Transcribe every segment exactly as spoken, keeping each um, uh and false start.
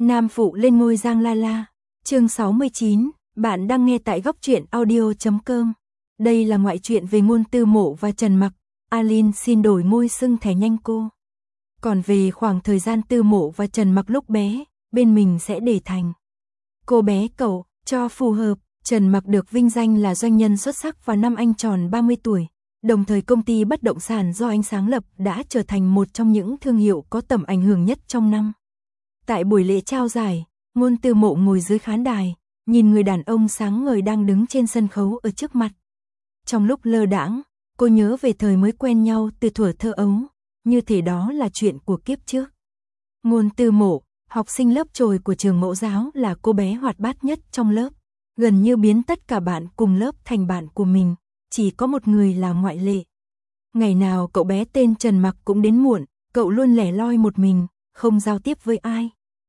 Nam phụ lên ngôi Giang La La. Chương sáu mươi chín, bạn đang nghe tại góc truyện audio chấm com. Đây là ngoại truyện về Ngôn Tư Mộ và Trần Mặc. Alin xin đổi ngôi xưng thẻ nhanh cô. Còn về khoảng thời gian Tư Mộ và Trần Mặc lúc bé, bên mình sẽ để thành cô bé cậu, cho phù hợp. Trần Mặc được vinh danh là doanh nhân xuất sắc vào năm anh tròn ba mươi tuổi. Đồng thời công ty bất động sản do anh sáng lập đã trở thành một trong những thương hiệu có tầm ảnh hưởng nhất trong năm. Tại buổi lễ trao giải, Ngôn Tư Mộ ngồi dưới khán đài, nhìn người đàn ông sáng ngời đang đứng trên sân khấu ở trước mặt. Trong lúc lơ đãng, cô nhớ về thời mới quen nhau từ thuở thơ ấu, như thể đó là chuyện của kiếp trước. Ngôn Tư Mộ, học sinh lớp chồi của trường mẫu giáo, là cô bé hoạt bát nhất trong lớp, gần như biến tất cả bạn cùng lớp thành bạn của mình, chỉ có một người là ngoại lệ. Ngày nào cậu bé tên Trần Mặc cũng đến muộn, cậu luôn lẻ loi một mình, không giao tiếp với ai.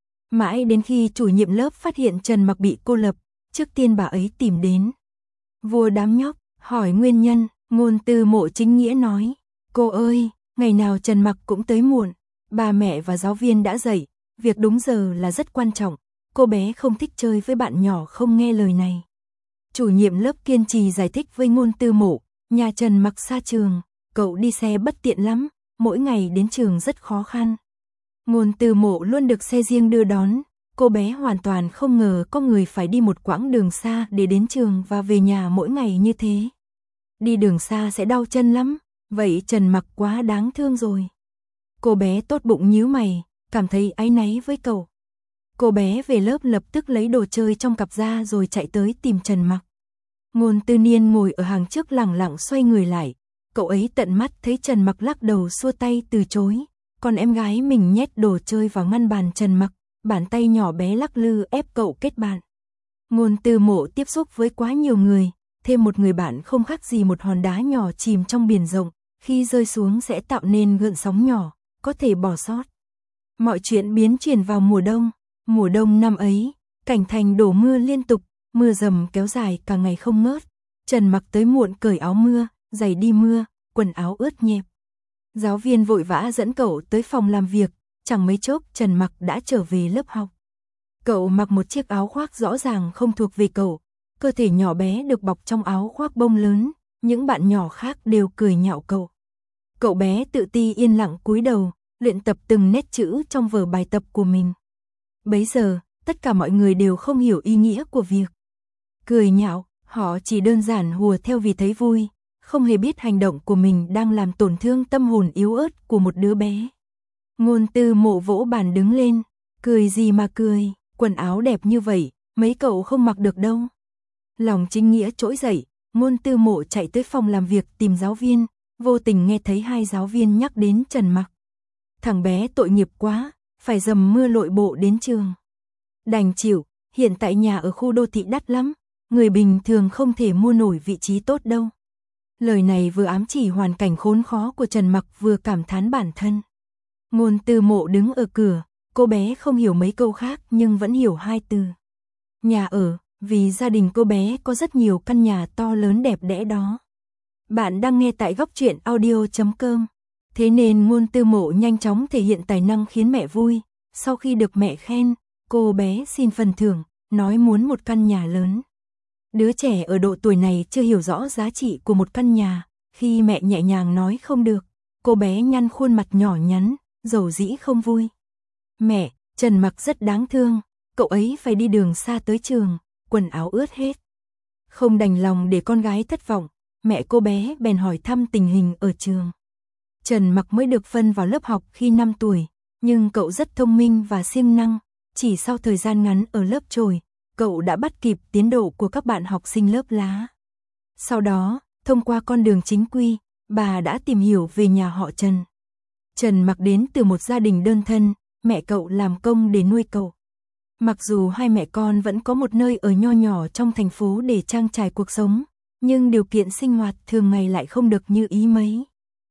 Mãi đến khi chủ nhiệm lớp phát hiện Trần Mặc bị cô lập, trước tiên bà ấy tìm đến vua đám nhóc, hỏi nguyên nhân. Ngôn Tư Mộ chính nghĩa nói: cô ơi, ngày nào Trần Mặc cũng tới muộn, ba mẹ và giáo viên đã dạy, việc đúng giờ là rất quan trọng, cô bé không thích chơi với bạn nhỏ không nghe lời này. Chủ nhiệm lớp kiên trì giải thích với Ngôn Tư Mộ: nhà Trần Mặc xa trường, cậu đi xe bất tiện lắm, mỗi ngày đến trường rất khó khăn. Ngôn Tư Mộ luôn được xe riêng đưa đón, cô bé hoàn toàn không ngờ có người phải đi một quãng đường xa để đến trường và về nhà mỗi ngày như thế. Đi đường xa sẽ đau chân lắm, vậy Trần Mặc quá đáng thương rồi. Cô bé tốt bụng nhíu mày, cảm thấy áy náy với cậu. Cô bé về lớp lập tức lấy đồ chơi trong cặp ra rồi chạy tới tìm Trần Mặc. Ngôn Tư Niên ngồi ở hàng trước lẳng lặng xoay người lại, cậu ấy tận mắt thấy Trần Mặc lắc đầu xua tay từ chối, còn em gái mình nhét đồ chơi vào ngăn bàn Trần Mặc, bàn tay nhỏ bé lắc lư ép cậu kết bạn. Ngôn Tư Mộ tiếp xúc với quá nhiều người, thêm một người bạn không khác gì một hòn đá nhỏ chìm trong biển rộng, khi rơi xuống sẽ tạo nên gợn sóng nhỏ, có thể bỏ sót. Mọi chuyện biến chuyển vào mùa đông. Mùa đông năm ấy, cảnh thành đổ mưa liên tục, mưa dầm kéo dài cả ngày không ngớt. Trần Mặc tới muộn cởi áo mưa, giày đi mưa, quần áo ướt nhẹp. Giáo viên vội vã dẫn cậu tới phòng làm việc, chẳng mấy chốc Trần Mặc đã trở về lớp học. Cậu mặc một chiếc áo khoác rõ ràng không thuộc về cậu, cơ thể nhỏ bé được bọc trong áo khoác bông lớn, những bạn nhỏ khác đều cười nhạo cậu. Cậu bé tự ti yên lặng cúi đầu, luyện tập từng nét chữ trong vở bài tập của mình. Bấy giờ, tất cả mọi người đều không hiểu ý nghĩa của việc cười nhạo, họ chỉ đơn giản hùa theo vì thấy vui, không hề biết hành động của mình đang làm tổn thương tâm hồn yếu ớt của một đứa bé. Ngôn Tư Mộ vỗ bàn đứng lên, cười gì mà cười, quần áo đẹp như vậy, mấy cậu không mặc được đâu. Lòng chính nghĩa trỗi dậy, Ngôn Tư Mộ chạy tới phòng làm việc tìm giáo viên, vô tình nghe thấy hai giáo viên nhắc đến Trần Mặc. Thằng bé tội nghiệp quá, phải dầm mưa lội bộ đến trường. Đành chịu, hiện tại nhà ở khu đô thị đắt lắm, người bình thường không thể mua nổi vị trí tốt đâu. Lời này vừa ám chỉ hoàn cảnh khốn khó của Trần Mặc vừa cảm thán bản thân. Ngôn Tư Mộ đứng ở cửa, cô bé không hiểu mấy câu khác nhưng vẫn hiểu hai từ. Nhà ở, vì gia đình cô bé có rất nhiều căn nhà to lớn đẹp đẽ đó. Bạn đang nghe tại góc truyện audio chấm com. Thế nên Ngôn Tư Mộ nhanh chóng thể hiện tài năng khiến mẹ vui. Sau khi được mẹ khen, cô bé xin phần thưởng, nói muốn một căn nhà lớn. Đứa trẻ ở độ tuổi này chưa hiểu rõ giá trị của một căn nhà, khi mẹ nhẹ nhàng nói không được, cô bé nhăn khuôn mặt nhỏ nhắn, dầu dĩ không vui. Mẹ, Trần Mặc rất đáng thương, cậu ấy phải đi đường xa tới trường, quần áo ướt hết. Không đành lòng để con gái thất vọng, mẹ cô bé bèn hỏi thăm tình hình ở trường. Trần Mặc mới được phân vào lớp học khi năm tuổi, nhưng cậu rất thông minh và siêng năng, chỉ sau thời gian ngắn ở lớp chồi, cậu đã bắt kịp tiến độ của các bạn học sinh lớp lá. Sau đó, thông qua con đường chính quy, bà đã tìm hiểu về nhà họ Trần. Trần Mặc đến từ một gia đình đơn thân, mẹ cậu làm công để nuôi cậu. Mặc dù hai mẹ con vẫn có một nơi ở nho nhỏ trong thành phố để trang trải cuộc sống, nhưng điều kiện sinh hoạt thường ngày lại không được như ý mấy.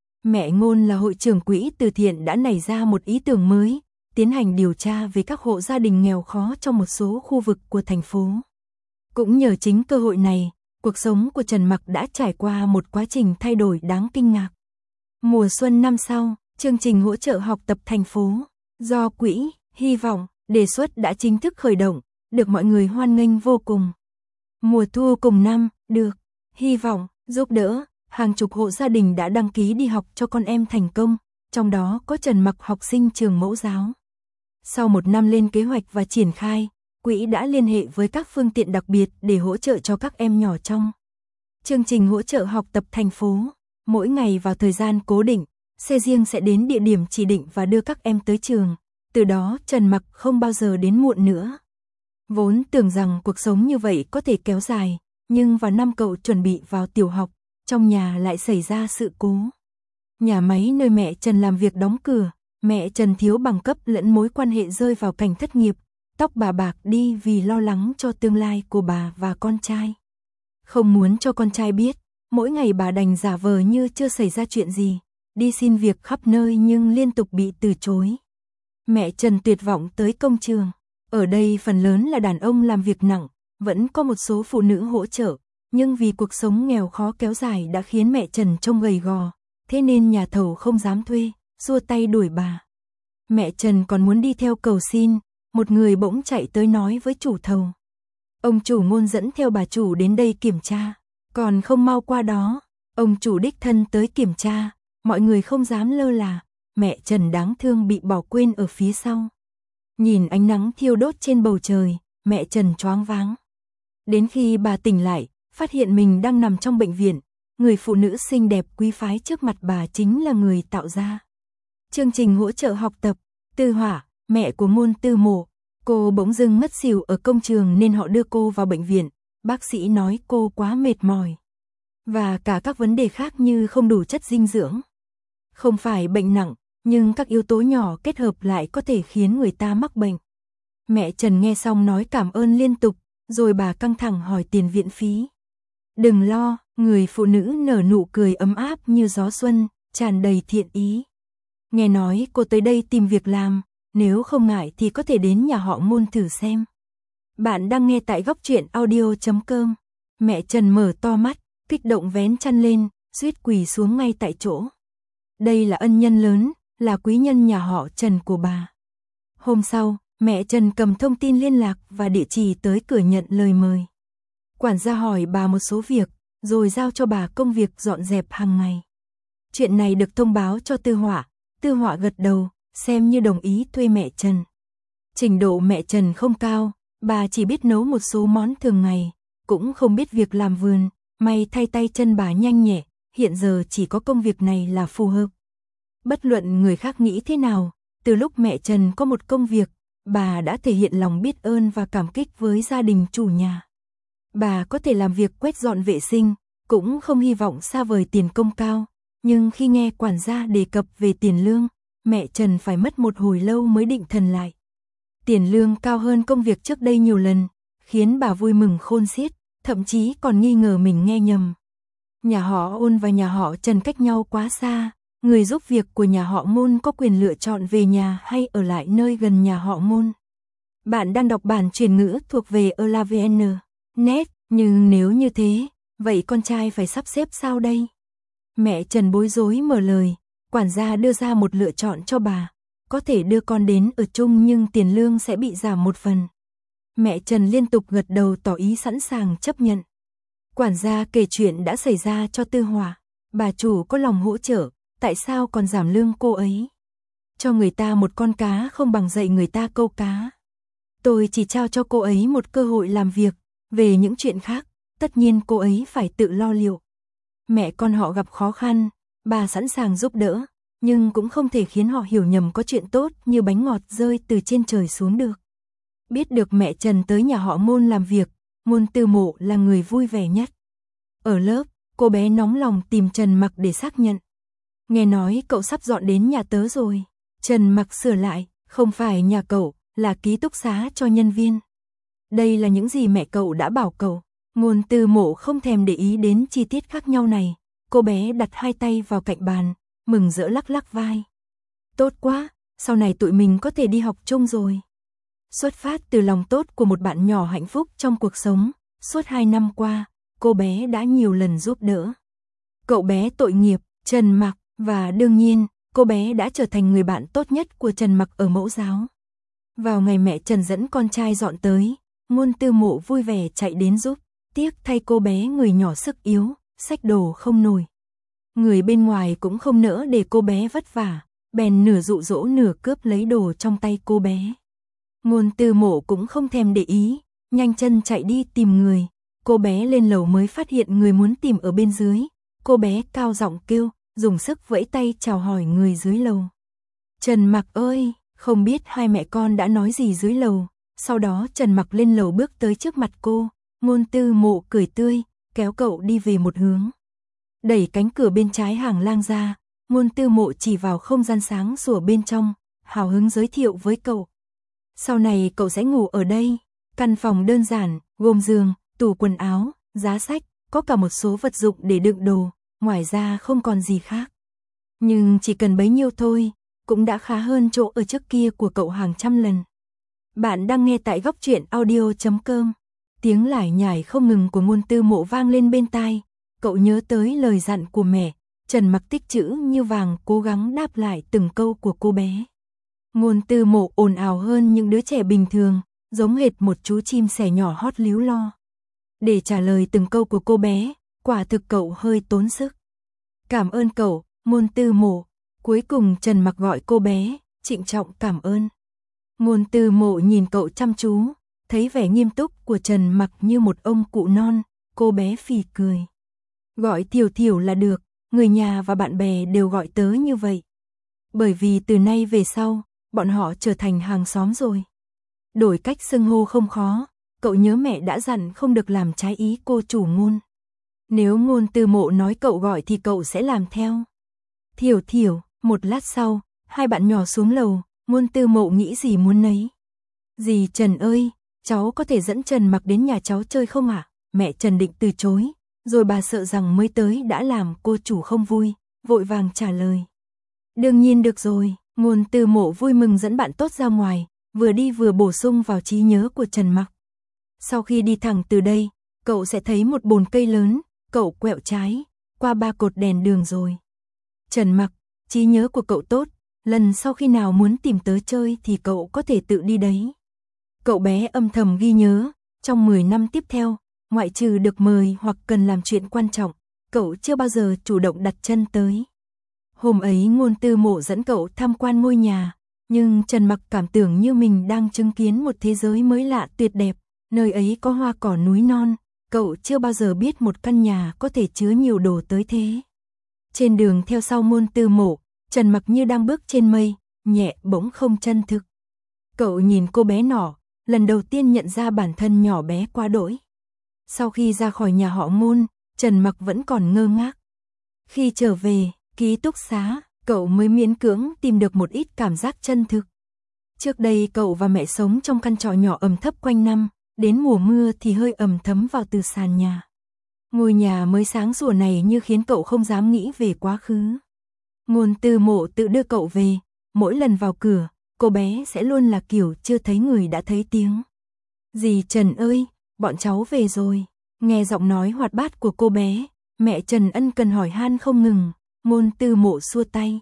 Mẹ Ngôn là hội trưởng quỹ từ thiện đã nảy ra một ý tưởng mới, tiến hành điều tra về các hộ gia đình nghèo khó trong một số khu vực của thành phố. Cũng nhờ chính cơ hội này, cuộc sống của Trần Mặc đã trải qua một quá trình thay đổi đáng kinh ngạc. Mùa xuân năm sau, chương trình hỗ trợ học tập thành phố do quỹ Hy vọng Đề xuất đã chính thức khởi động, được mọi người hoan nghênh vô cùng. Mùa thu cùng năm, được, hy vọng, giúp đỡ, hàng chục hộ gia đình đã đăng ký đi học cho con em thành công, trong đó có Trần Mặc học sinh trường mẫu giáo. Sau một năm lên kế hoạch và triển khai, quỹ đã liên hệ với các phương tiện đặc biệt để hỗ trợ cho các em nhỏ trong chương trình hỗ trợ học tập thành phố. Mỗi ngày vào thời gian cố định, xe riêng sẽ đến địa điểm chỉ định và đưa các em tới trường. Từ đó Trần Mặc không bao giờ đến muộn nữa. Vốn tưởng rằng cuộc sống như vậy có thể kéo dài, nhưng vào năm cậu chuẩn bị vào tiểu học, trong nhà lại xảy ra sự cố. Nhà máy nơi mẹ Trần làm việc đóng cửa, mẹ Trần thiếu bằng cấp lẫn mối quan hệ rơi vào cảnh thất nghiệp, tóc bà bạc đi vì lo lắng cho tương lai của bà và con trai. Không muốn cho con trai biết, mỗi ngày bà đành giả vờ như chưa xảy ra chuyện gì, đi xin việc khắp nơi nhưng liên tục bị từ chối. Mẹ Trần tuyệt vọng tới công trường. Ở đây phần lớn là đàn ông làm việc nặng, vẫn có một số phụ nữ hỗ trợ, nhưng vì cuộc sống nghèo khó kéo dài đã khiến mẹ Trần trông gầy gò, thế nên nhà thầu không dám thuê, xua tay đuổi bà. Mẹ Trần còn muốn đi theo cầu xin, một người bỗng chạy tới nói với chủ thầu. Ông chủ Ngôn dẫn theo bà chủ đến đây kiểm tra, còn không mau qua đó, ông chủ đích thân tới kiểm tra, mọi người không dám lơ là, mẹ Trần đáng thương bị bỏ quên ở phía sau. Nhìn ánh nắng thiêu đốt trên bầu trời, mẹ Trần choáng váng. Đến khi bà tỉnh lại, phát hiện mình đang nằm trong bệnh viện, người phụ nữ xinh đẹp quý phái trước mặt bà chính là người tạo ra chương trình hỗ trợ học tập. Tư Hỏa, mẹ của Ngôn Tư Mộ, cô bỗng dưng ngất xỉu ở công trường nên họ đưa cô vào bệnh viện, bác sĩ nói cô quá mệt mỏi. Và cả các vấn đề khác như không đủ chất dinh dưỡng. Không phải bệnh nặng, nhưng các yếu tố nhỏ kết hợp lại có thể khiến người ta mắc bệnh. Mẹ Trần nghe xong nói cảm ơn liên tục, rồi bà căng thẳng hỏi tiền viện phí. Đừng lo, người phụ nữ nở nụ cười ấm áp như gió xuân, tràn đầy thiện ý. Nghe nói cô tới đây tìm việc làm, nếu không ngại thì có thể đến nhà họ Ngôn thử xem. Bạn đang nghe tại góc truyện audio chấm com. Mẹ Trần mở to mắt, kích động vén chăn lên, suýt quỳ xuống ngay tại chỗ. Đây là ân nhân lớn, là quý nhân nhà họ Trần của bà. Hôm sau, mẹ Trần cầm thông tin liên lạc và địa chỉ tới cửa nhận lời mời. Quản gia hỏi bà một số việc, rồi giao cho bà công việc dọn dẹp hàng ngày. Chuyện này được thông báo cho Tư Hỏa, Tư Hỏa gật đầu, xem như đồng ý thuê mẹ Trần. Trình độ mẹ Trần không cao, bà chỉ biết nấu một số món thường ngày, cũng không biết việc làm vườn, may thay tay chân bà nhanh nhẹ, hiện giờ chỉ có công việc này là phù hợp. Bất luận người khác nghĩ thế nào, từ lúc mẹ Trần có một công việc, bà đã thể hiện lòng biết ơn và cảm kích với gia đình chủ nhà. Bà có thể làm việc quét dọn vệ sinh, cũng không hy vọng xa vời tiền công cao, nhưng khi nghe quản gia đề cập về tiền lương, mẹ Trần phải mất một hồi lâu mới định thần lại. Tiền lương cao hơn công việc trước đây nhiều lần, khiến bà vui mừng khôn xiết, thậm chí còn nghi ngờ mình nghe nhầm. Nhà họ Ôn và nhà họ Trần cách nhau quá xa, người giúp việc của nhà họ Ngôn có quyền lựa chọn về nhà hay ở lại nơi gần nhà họ Ngôn. Bạn đang đọc bản chuyển ngữ thuộc về elavn chấm net, nhưng nếu như thế, vậy con trai phải sắp xếp sao đây? Mẹ Trần bối rối mở lời, quản gia đưa ra một lựa chọn cho bà, có thể đưa con đến ở chung nhưng tiền lương sẽ bị giảm một phần. Mẹ Trần liên tục gật đầu tỏ ý sẵn sàng chấp nhận. Quản gia kể chuyện đã xảy ra cho Tư Hỏa, bà chủ có lòng hỗ trợ, tại sao còn giảm lương cô ấy? Cho người ta một con cá không bằng dạy người ta câu cá. Tôi chỉ trao cho cô ấy một cơ hội làm việc, về những chuyện khác, tất nhiên cô ấy phải tự lo liệu. Mẹ con họ gặp khó khăn, bà sẵn sàng giúp đỡ, nhưng cũng không thể khiến họ hiểu nhầm có chuyện tốt như bánh ngọt rơi từ trên trời xuống được. Biết được mẹ Trần tới nhà họ Ngôn làm việc, Ngôn Tư Mộ là người vui vẻ nhất. Ở lớp, cô bé nóng lòng tìm Trần Mặc để xác nhận. Nghe nói cậu sắp dọn đến nhà tớ rồi. Trần Mặc sửa lại, không phải nhà cậu, là ký túc xá cho nhân viên. Đây là những gì mẹ cậu đã bảo cậu. Ngôn Tư Mộ không thèm để ý đến chi tiết khác nhau này. Cô bé đặt hai tay vào cạnh bàn, mừng rỡ lắc lắc vai. Tốt quá, sau này tụi mình có thể đi học chung rồi. Xuất phát từ lòng tốt của một bạn nhỏ hạnh phúc trong cuộc sống, suốt hai năm qua, cô bé đã nhiều lần giúp đỡ cậu bé tội nghiệp, Trần Mặc, và đương nhiên, cô bé đã trở thành người bạn tốt nhất của Trần Mặc ở mẫu giáo. Vào ngày mẹ Trần dẫn con trai dọn tới, Ngôn Tư Mộ vui vẻ chạy đến giúp, tiếc thay cô bé người nhỏ sức yếu, xách đồ không nổi. Người bên ngoài cũng không nỡ để cô bé vất vả, bèn nửa dụ dỗ nửa cướp lấy đồ trong tay cô bé. Ngôn Tư Mộ cũng không thèm để ý, nhanh chân chạy đi tìm người. Cô bé lên lầu mới phát hiện người muốn tìm ở bên dưới. Cô bé cao giọng kêu, dùng sức vẫy tay chào hỏi người dưới lầu. Trần Mặc ơi, không biết hai mẹ con đã nói gì dưới lầu. Sau đó Trần Mặc lên lầu bước tới trước mặt cô. Ngôn Tư Mộ cười tươi, kéo cậu đi về một hướng. Đẩy cánh cửa bên trái hàng lang ra, Ngôn Tư Mộ chỉ vào không gian sáng sủa bên trong, hào hứng giới thiệu với cậu. Sau này cậu sẽ ngủ ở đây, căn phòng đơn giản, gồm giường, tủ quần áo, giá sách, có cả một số vật dụng để đựng đồ, ngoài ra không còn gì khác. Nhưng chỉ cần bấy nhiêu thôi, cũng đã khá hơn chỗ ở trước kia của cậu hàng trăm lần. Bạn đang nghe tại góc truyện audio chấm com. Tiếng lải nhải không ngừng của Ngôn Tư Mộ vang lên bên tai, cậu nhớ tới lời dặn của mẹ. Trần Mặc tích chữ như vàng cố gắng đáp lại từng câu của cô bé. Ngôn Tư Mộ ồn ào hơn những đứa trẻ bình thường, giống hệt một chú chim sẻ nhỏ hót líu lo. Để trả lời từng câu của cô bé, quả thực cậu hơi tốn sức. Cảm ơn cậu, Ngôn Tư Mộ. Cuối cùng Trần Mặc gọi cô bé, trịnh trọng cảm ơn. Ngôn Tư Mộ nhìn cậu chăm chú, thấy vẻ nghiêm túc của Trần Mặc như một ông cụ non, cô bé phì cười. Gọi Thiểu Thiểu là được, người nhà và bạn bè đều gọi tớ như vậy. Bởi vì từ nay về sau, bọn họ trở thành hàng xóm rồi. Đổi cách xưng hô không khó, cậu nhớ mẹ đã dặn không được làm trái ý cô chủ Ngôn. Nếu Ngôn Tư Mộ nói cậu gọi thì cậu sẽ làm theo. Thiểu Thiểu, một lát sau, hai bạn nhỏ xuống lầu, Ngôn Tư Mộ nghĩ gì muốn nấy. Dì Trần ơi, cháu có thể dẫn Trần Mặc đến nhà cháu chơi không ạ? À? Mẹ Trần định từ chối, rồi bà sợ rằng mới tới đã làm cô chủ không vui, vội vàng trả lời. Đương nhiên được rồi, Ngôn Tư Mộ vui mừng dẫn bạn tốt ra ngoài, vừa đi vừa bổ sung vào trí nhớ của Trần Mặc. Sau khi đi thẳng từ đây, cậu sẽ thấy một bồn cây lớn, cậu quẹo trái, qua ba cột đèn đường rồi. Trần Mặc, trí nhớ của cậu tốt, lần sau khi nào muốn tìm tớ chơi thì cậu có thể tự đi đấy. Cậu bé âm thầm ghi nhớ, trong mười năm tiếp theo, ngoại trừ được mời hoặc cần làm chuyện quan trọng, cậu chưa bao giờ chủ động đặt chân tới. Hôm ấy Ngôn Tư Mộ dẫn cậu tham quan ngôi nhà, nhưng Trần Mặc cảm tưởng như mình đang chứng kiến một thế giới mới lạ tuyệt đẹp, nơi ấy có hoa cỏ núi non, cậu chưa bao giờ biết một căn nhà có thể chứa nhiều đồ tới thế. Trên đường theo sau Ngôn Tư Mộ, Trần Mặc như đang bước trên mây, nhẹ bỗng không chân thực. Cậu nhìn cô bé nọ, lần đầu tiên nhận ra bản thân nhỏ bé quá đỗi. Sau khi ra khỏi nhà họ Ngôn, Trần Mặc vẫn còn ngơ ngác. Khi trở về ký túc xá, cậu mới miễn cưỡng tìm được một ít cảm giác chân thực. Trước đây cậu và mẹ sống trong căn trọ nhỏ ẩm thấp quanh năm, đến mùa mưa thì hơi ẩm thấm vào từ sàn nhà. Ngôi nhà mới sáng sủa này như khiến cậu không dám nghĩ về quá khứ. Ngôn Tư Mộ tự đưa cậu về, mỗi lần vào cửa, cô bé sẽ luôn là kiểu chưa thấy người đã thấy tiếng. Dì Trần ơi, bọn cháu về rồi. Nghe giọng nói hoạt bát của cô bé, mẹ Trần ân cần hỏi han không ngừng. Ngôn Tư Mộ xua tay.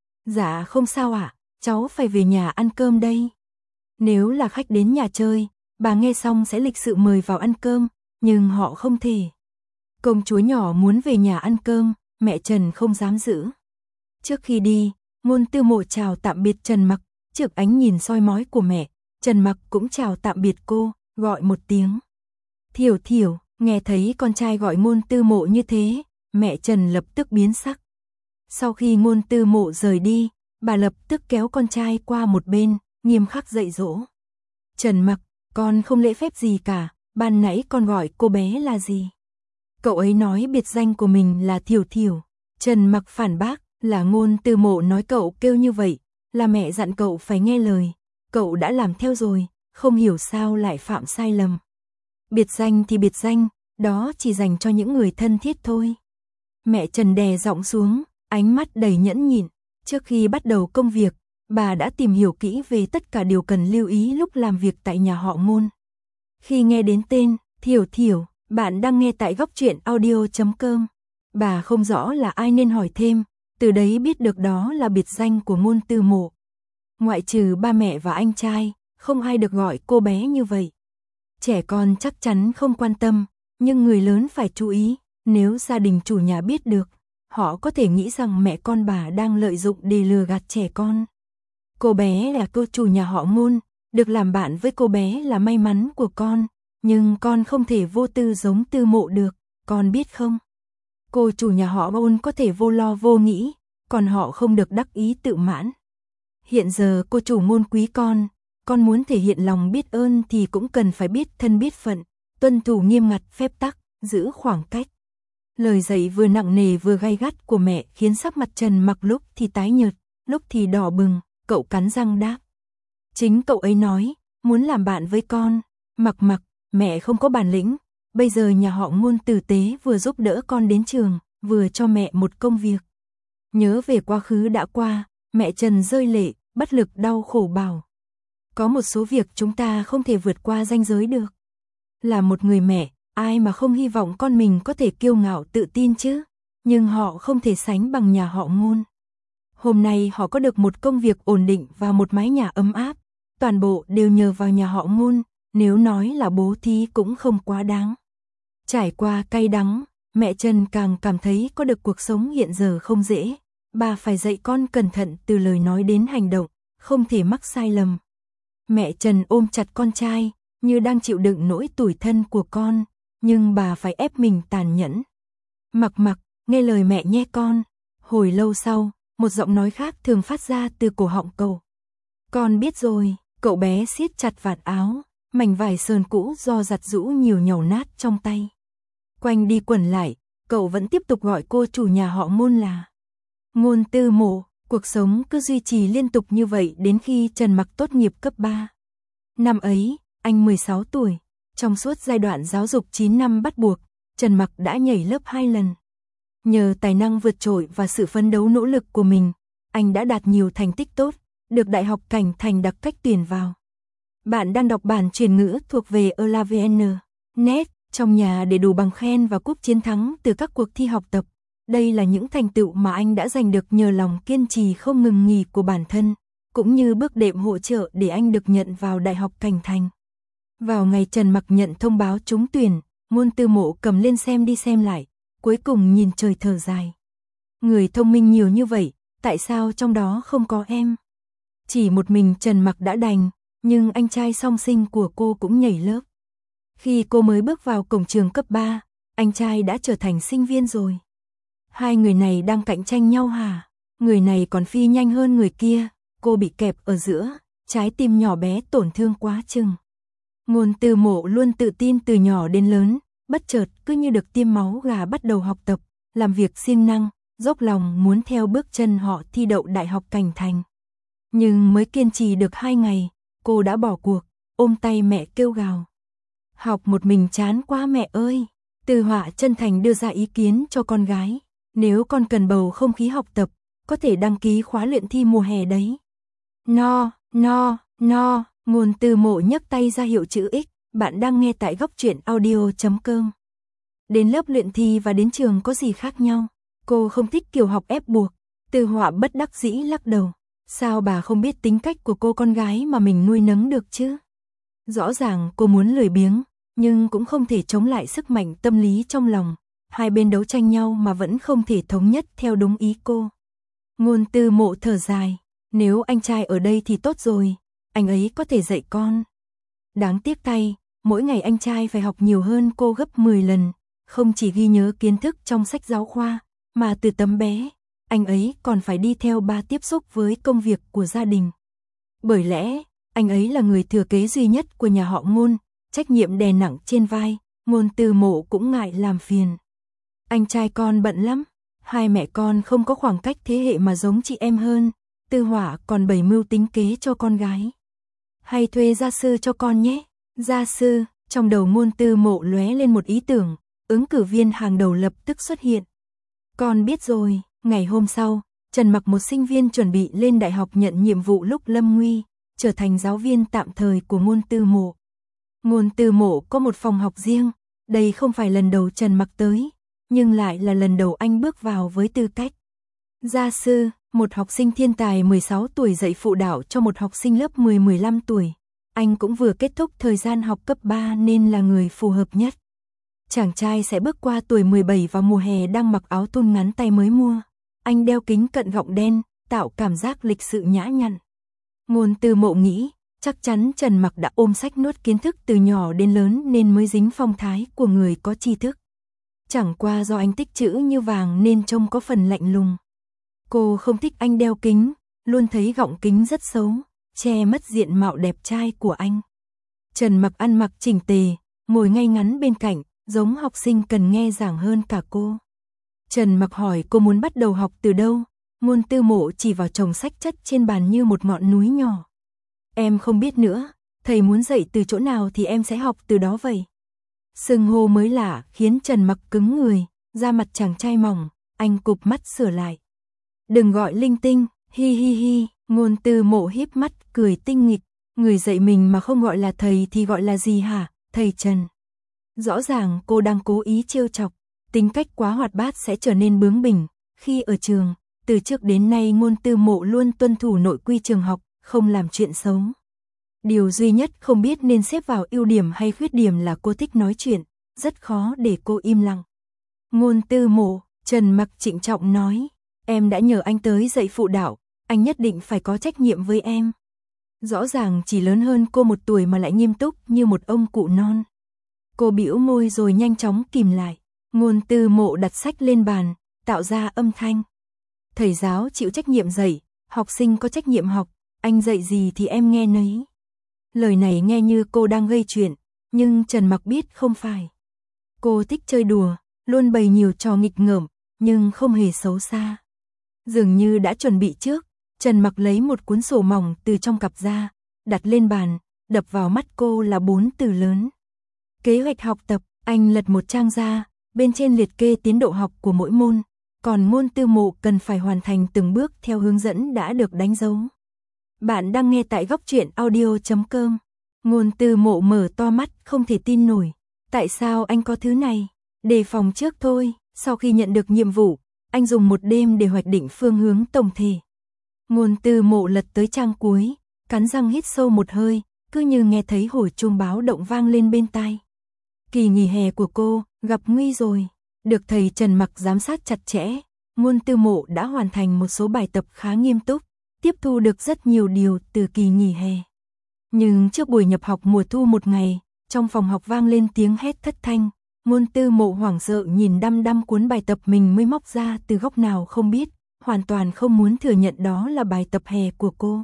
Dạ không sao ạ, à, cháu phải về nhà ăn cơm đây. Nếu là khách đến nhà chơi, bà nghe xong sẽ lịch sự mời vào ăn cơm, nhưng họ không thể. Công chúa nhỏ muốn về nhà ăn cơm, mẹ Trần không dám giữ. Trước khi đi, Ngôn Tư Mộ chào tạm biệt Trần Mặc, trước ánh nhìn soi mói của mẹ, Trần Mặc cũng chào tạm biệt cô, gọi một tiếng. Thiểu Thiểu, nghe thấy con trai gọi Ngôn Tư Mộ như thế, mẹ Trần lập tức biến sắc. Sau khi Ngôn Tư Mộ rời đi, bà lập tức kéo con trai qua một bên, nghiêm khắc dạy dỗ. Trần Mặc, con không lễ phép gì cả, ban nãy con gọi cô bé là gì? Cậu ấy nói biệt danh của mình là Thiểu Thiểu. Trần Mặc phản bác, là Ngôn Tư Mộ nói cậu kêu như vậy, là mẹ dặn cậu phải nghe lời. Cậu đã làm theo rồi, không hiểu sao lại phạm sai lầm. Biệt danh thì biệt danh, đó chỉ dành cho những người thân thiết thôi. Mẹ Trần đè giọng xuống, ánh mắt đầy nhẫn nhịn. Trước khi bắt đầu công việc, bà đã tìm hiểu kỹ về tất cả điều cần lưu ý lúc làm việc tại nhà họ Ngôn. Khi nghe đến tên Thiểu Thiểu, bạn đang nghe tại góc truyện audio chấm com. Bà không rõ là ai nên hỏi thêm, từ đấy biết được đó là biệt danh của Ngôn Tư Mộ. Ngoại trừ ba mẹ và anh trai, không ai được gọi cô bé như vậy. Trẻ con chắc chắn không quan tâm, nhưng người lớn phải chú ý, nếu gia đình chủ nhà biết được, họ có thể nghĩ rằng mẹ con bà đang lợi dụng để lừa gạt trẻ con. Cô bé là cô chủ nhà họ Ngôn, được làm bạn với cô bé là may mắn của con, nhưng con không thể vô tư giống Tư Mộ được, con biết không? Cô chủ nhà họ Ngôn có thể vô lo vô nghĩ, còn họ không được đắc ý tự mãn. Hiện giờ cô chủ Ngôn quý con, con muốn thể hiện lòng biết ơn thì cũng cần phải biết thân biết phận, tuân thủ nghiêm ngặt phép tắc, giữ khoảng cách. Lời dạy vừa nặng nề vừa gay gắt của mẹ khiến sắc mặt Trần Mặc lúc thì tái nhợt, lúc thì đỏ bừng, cậu cắn răng đáp. Chính cậu ấy nói, muốn làm bạn với con. Mặc Mặc, mẹ không có bản lĩnh, bây giờ nhà họ Ngôn tử tế vừa giúp đỡ con đến trường, vừa cho mẹ một công việc. Nhớ về quá khứ đã qua, mẹ Trần rơi lệ, bất lực đau khổ bảo. Có một số việc chúng ta không thể vượt qua ranh giới được. Là một người mẹ, ai mà không hy vọng con mình có thể kiêu ngạo tự tin chứ, nhưng họ không thể sánh bằng nhà họ Ngôn. Hôm nay họ có được một công việc ổn định và một mái nhà ấm áp, toàn bộ đều nhờ vào nhà họ Ngôn, nếu nói là bố thí cũng không quá đáng. Trải qua cay đắng, mẹ Trần càng cảm thấy có được cuộc sống hiện giờ không dễ, bà phải dạy con cẩn thận từ lời nói đến hành động, không thể mắc sai lầm. Mẹ Trần ôm chặt con trai, như đang chịu đựng nỗi tủi thân của con, nhưng bà phải ép mình tàn nhẫn. Mặc Mặc, nghe lời mẹ nhé con. Hồi lâu sau, một giọng nói khác thường phát ra từ cổ họng cậu. Con biết rồi, cậu bé siết chặt vạt áo, mảnh vải sờn cũ do giặt rũ nhiều nhàu nát trong tay. Quanh đi quẩn lại, cậu vẫn tiếp tục gọi cô chủ nhà họ Ngôn là Ngôn Tư Mộ. Cuộc sống cứ duy trì liên tục như vậy đến khi Trần Mặc tốt nghiệp cấp ba. Năm ấy, anh mười sáu tuổi, trong suốt giai đoạn giáo dục chín năm bắt buộc, Trần Mặc đã nhảy lớp hai lần. Nhờ tài năng vượt trội và sự phấn đấu nỗ lực của mình, anh đã đạt nhiều thành tích tốt, được Đại học Cảnh Thành đặc cách tuyển vào. Bạn đang đọc bản truyền ngữ thuộc về elavn chấm net trong nhà để đủ bằng khen và cúp chiến thắng từ các cuộc thi học tập. Đây là những thành tựu mà anh đã giành được nhờ lòng kiên trì không ngừng nghỉ của bản thân, cũng như bước đệm hỗ trợ để anh được nhận vào Đại học Cảnh Thành. Vào ngày Trần Mặc nhận thông báo trúng tuyển, Ngôn Tư Mộ cầm lên xem đi xem lại, cuối cùng nhìn trời thở dài. Người thông minh nhiều như vậy, tại sao trong đó không có em? Chỉ một mình Trần Mặc đã đành, nhưng anh trai song sinh của cô cũng nhảy lớp. Khi cô mới bước vào cổng trường cấp ba, anh trai đã trở thành sinh viên rồi. Hai người này đang cạnh tranh nhau hả? Người này còn phi nhanh hơn người kia, cô bị kẹp ở giữa, trái tim nhỏ bé tổn thương quá chừng. Ngôn Tư Mộ luôn tự tin từ nhỏ đến lớn, bất chợt cứ như được tiêm máu gà bắt đầu học tập, làm việc siêng năng, dốc lòng muốn theo bước chân họ thi đậu Đại học Cảnh Thành. Nhưng mới kiên trì được hai ngày, cô đã bỏ cuộc, ôm tay mẹ kêu gào. Học một mình chán quá mẹ ơi. Từ Họa chân thành đưa ra ý kiến cho con gái. Nếu con cần bầu không khí học tập, có thể đăng ký khóa luyện thi mùa hè đấy. No, no, no, Ngôn Tư Mộ nhấc tay ra hiệu chữ X, bạn đang nghe tại góc truyện audio chấm com. Đến lớp luyện thi và đến trường có gì khác nhau? Cô không thích kiểu học ép buộc. Từ Họa bất đắc dĩ lắc đầu. Sao bà không biết tính cách của cô con gái mà mình nuôi nấng được chứ? Rõ ràng cô muốn lười biếng, nhưng cũng không thể chống lại sức mạnh tâm lý trong lòng. Hai bên đấu tranh nhau mà vẫn không thể thống nhất theo đúng ý cô. Ngôn Tư Mộ thở dài. Nếu anh trai ở đây thì tốt rồi, anh ấy có thể dạy con. Đáng tiếc thay, mỗi ngày anh trai phải học nhiều hơn cô gấp mười lần, không chỉ ghi nhớ kiến thức trong sách giáo khoa, mà từ tấm bé, anh ấy còn phải đi theo ba tiếp xúc với công việc của gia đình. Bởi lẽ, anh ấy là người thừa kế duy nhất của nhà họ Ngôn, trách nhiệm đè nặng trên vai, Ngôn Tư Mộ cũng ngại làm phiền. Anh trai con bận lắm, hai mẹ con không có khoảng cách thế hệ mà giống chị em hơn, Tư Họa còn bày mưu tính kế cho con gái. Hay thuê gia sư cho con nhé. Gia sư, trong đầu Ngôn Tư Mộ lóe lên một ý tưởng, ứng cử viên hàng đầu lập tức xuất hiện. Con biết rồi. Ngày hôm sau, Trần Mặc, một sinh viên chuẩn bị lên đại học nhận nhiệm vụ lúc lâm nguy, trở thành giáo viên tạm thời của Ngôn Tư Mộ. Ngôn Tư Mộ có một phòng học riêng, đây không phải lần đầu Trần Mặc tới, nhưng lại là lần đầu anh bước vào với tư cách gia sư, một học sinh thiên tài mười sáu tuổi dạy phụ đạo cho một học sinh lớp mười mười lăm tuổi. anh cũng vừa kết thúc thời gian học cấp ba nên là người phù hợp nhất. Chàng trai sẽ bước qua tuổi mười bảy vào mùa hè đang mặc áo thun ngắn tay mới mua. Anh đeo kính cận gọng đen, tạo cảm giác lịch sự nhã nhặn. Ngôn Tư Mộ nghĩ, chắc chắn Trần Mặc đã ôm sách nuốt kiến thức từ nhỏ đến lớn nên mới dính phong thái của người có tri thức. Chẳng qua do anh tích chữ như vàng nên trông có phần lạnh lùng. Cô không thích anh đeo kính, luôn thấy gọng kính rất xấu, che mất diện mạo đẹp trai của anh. Trần Mặc ăn mặc chỉnh tề, ngồi ngay ngắn bên cạnh, giống học sinh cần nghe giảng hơn cả cô. Trần Mặc hỏi cô muốn bắt đầu học từ đâu, Ngôn Tư Mộ chỉ vào chồng sách chất trên bàn như một ngọn núi nhỏ. Em không biết nữa, thầy muốn dạy từ chỗ nào thì em sẽ học từ đó vậy. Xưng hô mới lạ khiến Trần Mặc cứng người, da mặt chàng trai mỏng, anh cụp mắt sửa lại. Đừng gọi linh tinh, hi hi hi, Ngôn Tư Mộ híp mắt cười tinh nghịch, người dạy mình mà không gọi là thầy thì gọi là gì hả, thầy Trần. Rõ ràng cô đang cố ý trêu chọc, tính cách quá hoạt bát sẽ trở nên bướng bỉnh. Khi ở trường, từ trước đến nay Ngôn Tư Mộ luôn tuân thủ nội quy trường học, không làm chuyện xấu. Điều duy nhất không biết nên xếp vào ưu điểm hay khuyết điểm là cô thích nói chuyện, rất khó để cô im lặng. Ngôn Tư Mộ, Trần Mặc trịnh trọng nói, em đã nhờ anh tới dạy phụ đạo, anh nhất định phải có trách nhiệm với em. Rõ ràng chỉ lớn hơn cô một tuổi mà lại nghiêm túc như một ông cụ non. Cô bĩu môi rồi nhanh chóng kìm lại. Ngôn Tư Mộ đặt sách lên bàn, tạo ra âm thanh. Thầy giáo chịu trách nhiệm dạy, học sinh có trách nhiệm học, anh dạy gì thì em nghe nấy. Lời này nghe như cô đang gây chuyện, nhưng Trần Mặc biết không phải. Cô thích chơi đùa, luôn bày nhiều trò nghịch ngợm, nhưng không hề xấu xa. Dường như đã chuẩn bị trước, Trần Mặc lấy một cuốn sổ mỏng từ trong cặp ra, đặt lên bàn, đập vào mắt cô là bốn từ lớn. Kế hoạch học tập, anh lật một trang ra, bên trên liệt kê tiến độ học của mỗi môn, còn Ngôn Tư Mộ cần phải hoàn thành từng bước theo hướng dẫn đã được đánh dấu. Bạn đang nghe tại góc truyện audio chấm com. Ngôn Tư Mộ mở to mắt không thể tin nổi. Tại sao anh có thứ này? Đề phòng trước thôi, sau khi nhận được nhiệm vụ, anh dùng một đêm để hoạch định phương hướng tổng thể. Ngôn Tư Mộ lật tới trang cuối, cắn răng hít sâu một hơi, cứ như nghe thấy hồi chuông báo động vang lên bên tai. Kỳ nghỉ hè của cô, gặp nguy rồi. Được thầy Trần Mặc giám sát chặt chẽ, Ngôn Tư Mộ đã hoàn thành một số bài tập khá nghiêm túc, tiếp thu được rất nhiều điều từ kỳ nghỉ hè. Nhưng trước buổi nhập học mùa thu một ngày, trong phòng học vang lên tiếng hét thất thanh, Ngôn Tư Mộ hoảng sợ nhìn đăm đăm cuốn bài tập mình mới móc ra từ góc nào không biết, hoàn toàn không muốn thừa nhận đó là bài tập hè của cô.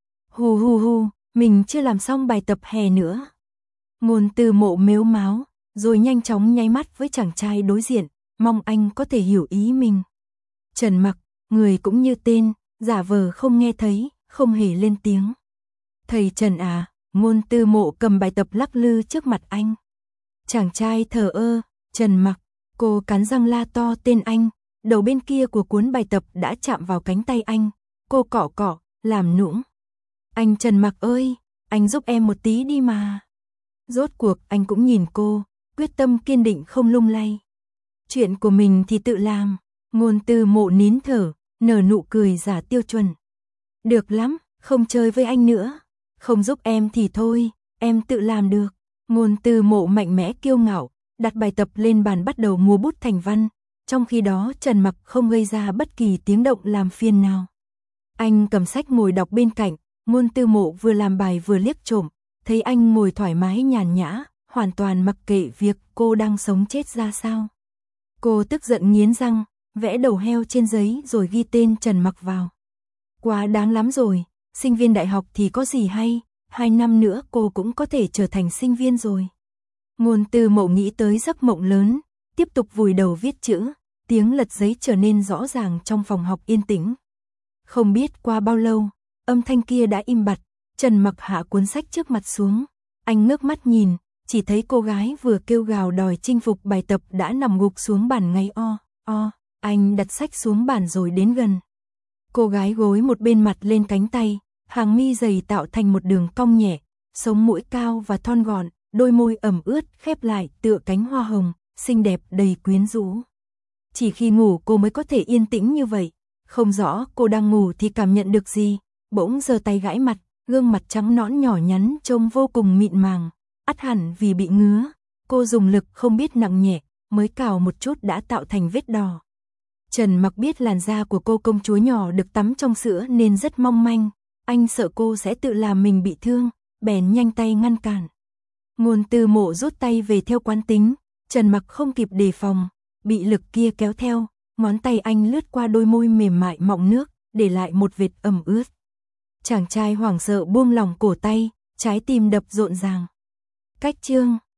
Hù hù hù, mình chưa làm xong bài tập hè nữa. Ngôn Tư Mộ mếu máo, rồi nhanh chóng nháy mắt với chàng trai đối diện, mong anh có thể hiểu ý mình. Trần Mặc, người cũng như tên, giả vờ không nghe thấy, không hề lên tiếng. Thầy Trần à, Ngôn Tư Mộ cầm bài tập lắc lư trước mặt anh. Chàng trai thờ ơ, Trần Mặc, cô cắn răng la to tên anh, đầu bên kia của cuốn bài tập đã chạm vào cánh tay anh, cô cọ cọ, làm nũng. Anh Trần Mặc ơi, anh giúp em một tí đi mà. Rốt cuộc anh cũng nhìn cô, quyết tâm kiên định không lung lay. Chuyện của mình thì tự làm. Ngôn Tư Mộ nín thở, nở nụ cười giả tiêu chuẩn. Được lắm, không chơi với anh nữa. Không giúp em thì thôi, em tự làm được. Ngôn Tư Mộ mạnh mẽ kiêu ngạo, đặt bài tập lên bàn bắt đầu múa bút thành văn. Trong khi đó Trần Mặc không gây ra bất kỳ tiếng động làm phiền nào. Anh cầm sách ngồi đọc bên cạnh, Ngôn Tư Mộ vừa làm bài vừa liếc trộm, thấy anh ngồi thoải mái nhàn nhã, hoàn toàn mặc kệ việc cô đang sống chết ra sao. Cô tức giận nghiến răng, vẽ đầu heo trên giấy rồi ghi tên Trần Mặc vào. Quá đáng lắm rồi, sinh viên đại học thì có gì hay, hai năm nữa cô cũng có thể trở thành sinh viên rồi. Ngôn Tư Mộ nghĩ tới giấc mộng lớn, tiếp tục vùi đầu viết chữ, tiếng lật giấy trở nên rõ ràng trong phòng học yên tĩnh. Không biết qua bao lâu, âm thanh kia đã im bặt, Trần Mặc hạ cuốn sách trước mặt xuống, anh ngước mắt nhìn, chỉ thấy cô gái vừa kêu gào đòi chinh phục bài tập đã nằm gục xuống bàn ngay o, o, anh đặt sách xuống bàn rồi đến gần. Cô gái gối một bên mặt lên cánh tay, hàng mi dày tạo thành một đường cong nhẹ, sống mũi cao và thon gọn, đôi môi ẩm ướt khép lại tựa cánh hoa hồng, xinh đẹp đầy quyến rũ. Chỉ khi ngủ cô mới có thể yên tĩnh như vậy, không rõ cô đang ngủ thì cảm nhận được gì, bỗng giơ tay gãi mặt, Gương mặt trắng nõn nhỏ nhắn trông vô cùng mịn màng, ắt hẳn vì bị ngứa, cô dùng lực không biết nặng nhẹ, mới cào một chút đã tạo thành vết đỏ. Trần Mặc biết làn da của cô công chúa nhỏ được tắm trong sữa nên rất mong manh, anh sợ cô sẽ tự làm mình bị thương, bèn nhanh tay ngăn cản. Ngôn Tư Mộ rút tay về theo quán tính, Trần Mặc không kịp đề phòng, bị lực kia kéo theo, ngón tay anh lướt qua đôi môi mềm mại mọng nước, để lại một vệt ẩm ướt. Chàng trai hoảng sợ buông lỏng cổ tay, trái tim đập rộn ràng. Cách chương